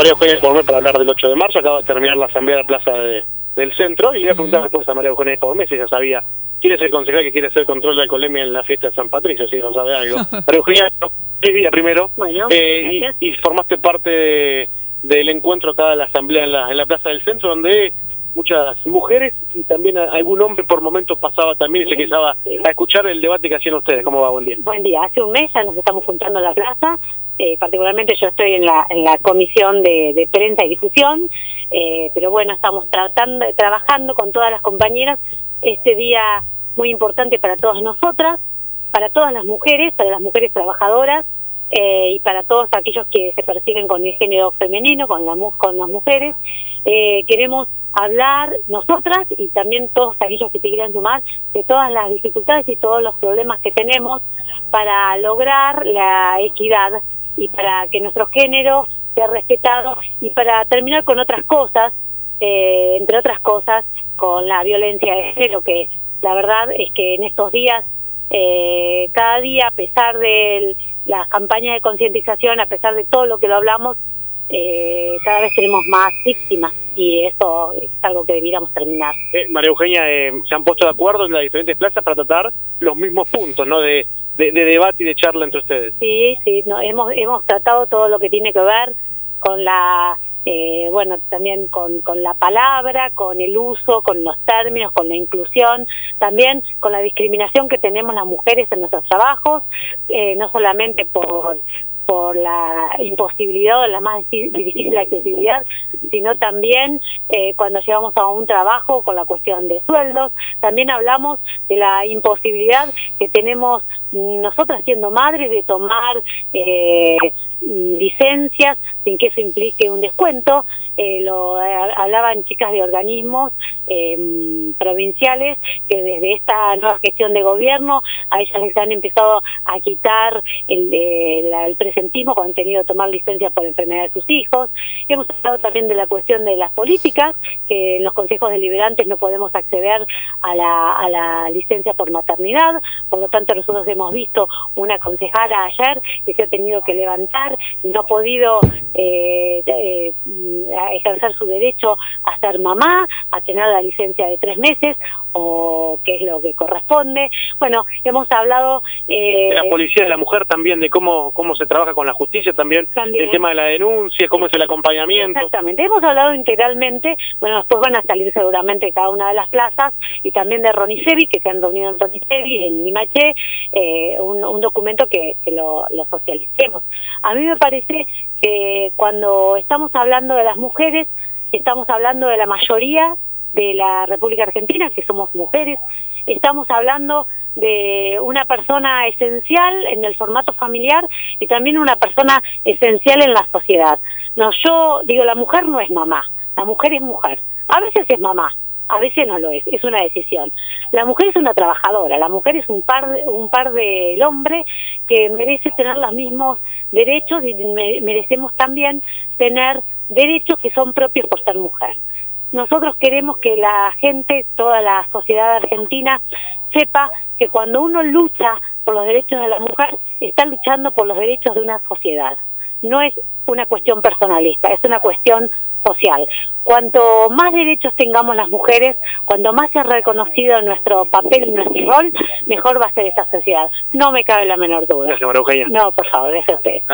María Eugenia Pormé para hablar del 8 de marzo. Acaba de terminar la asamblea de la plaza del centro y le voy a preguntar después a María Eugenia Pormé si ella sabía quién es el concejal que quiere hacer control de alcoholemia en la fiesta de San Patricio, si no sabe algo. María Eugenia, feliz día primero. Bueno, y formaste parte del encuentro acá de la asamblea en la plaza del centro, donde muchas mujeres y también algún hombre por momentos pasaba también y se quedaba a escuchar el debate que hacían ustedes. ¿Cómo va? Buen día. Buen día. Hace un mes ya nos estamos juntando en la plaza. Particularmente yo estoy en la comisión de prensa y difusión, pero bueno, estamos trabajando con todas las compañeras este día muy importante para todas nosotras, para todas las mujeres, para las mujeres trabajadoras y para todos aquellos que se persiguen con el género femenino, con las mujeres. Queremos hablar nosotras y también todos aquellos que te quieran sumar de todas las dificultades y todos los problemas que tenemos para lograr la equidad y para que nuestro género sea respetado y para terminar con otras cosas, entre otras cosas, con la violencia de género, que la verdad es que en estos días, cada día, a pesar de las campañas de concientización, a pesar de todo lo que lo hablamos, cada vez tenemos más víctimas y eso es algo que debiéramos terminar. María Eugenia, se han puesto de acuerdo en las diferentes plazas para tratar los mismos puntos, ¿no?, de debate y de charla entre ustedes. Sí, no, hemos tratado todo lo que tiene que ver con la, también con la palabra, con el uso, con los términos, con la inclusión, también con la discriminación que tenemos las mujeres en nuestros trabajos, no solamente por la imposibilidad o la más difícil accesibilidad, sino también cuando llegamos a un trabajo con la cuestión de sueldos. También hablamos de la imposibilidad que tenemos nosotras siendo madres de tomar licencias sin que eso implique un descuento. Hablaban chicas de organismos provinciales que desde esta nueva gestión de gobierno a ellas les han empezado a quitar el presentismo cuando han tenido que tomar licencias por enfermedad de sus hijos. Hemos hablado también de la cuestión de las políticas, que en los consejos deliberantes no podemos acceder a la licencia por maternidad, por lo tanto nosotros hemos visto una concejala ayer que se ha tenido que levantar, no ha podido ejercer su derecho a ser mamá, a tener la licencia de 3 meses, o qué es lo que corresponde. Bueno, hemos hablado de la policía de la mujer también, de cómo se trabaja con la justicia también, el tema de la denuncia, cómo es el acompañamiento. Exactamente, hemos hablado integralmente. Bueno, después van a salir seguramente cada una de las plazas, y también de Ronicevi, que se han reunido en Ronicevi, en Limaché, un documento que lo socialicemos. A mí me parece que cuando estamos hablando de las mujeres, estamos hablando de la mayoría de la República Argentina, que somos mujeres. Estamos hablando de una persona esencial en el formato familiar y también una persona esencial en la sociedad. No, yo digo, la mujer no es mamá, la mujer es mujer. A veces es mamá, a veces no lo es una decisión. La mujer es una trabajadora, la mujer es un par del hombre que merece tener los mismos derechos y merecemos también tener derechos que son propios por ser mujer. Nosotros queremos que la gente, toda la sociedad argentina, sepa que cuando uno lucha por los derechos de la mujer, está luchando por los derechos de una sociedad. No es una cuestión personalista, es una cuestión social. Cuanto más derechos tengamos las mujeres, cuanto más sea reconocido nuestro papel y nuestro rol, mejor va a ser esta sociedad. No me cabe la menor duda. Gracias, María Eugenia. No, por favor, déjese usted.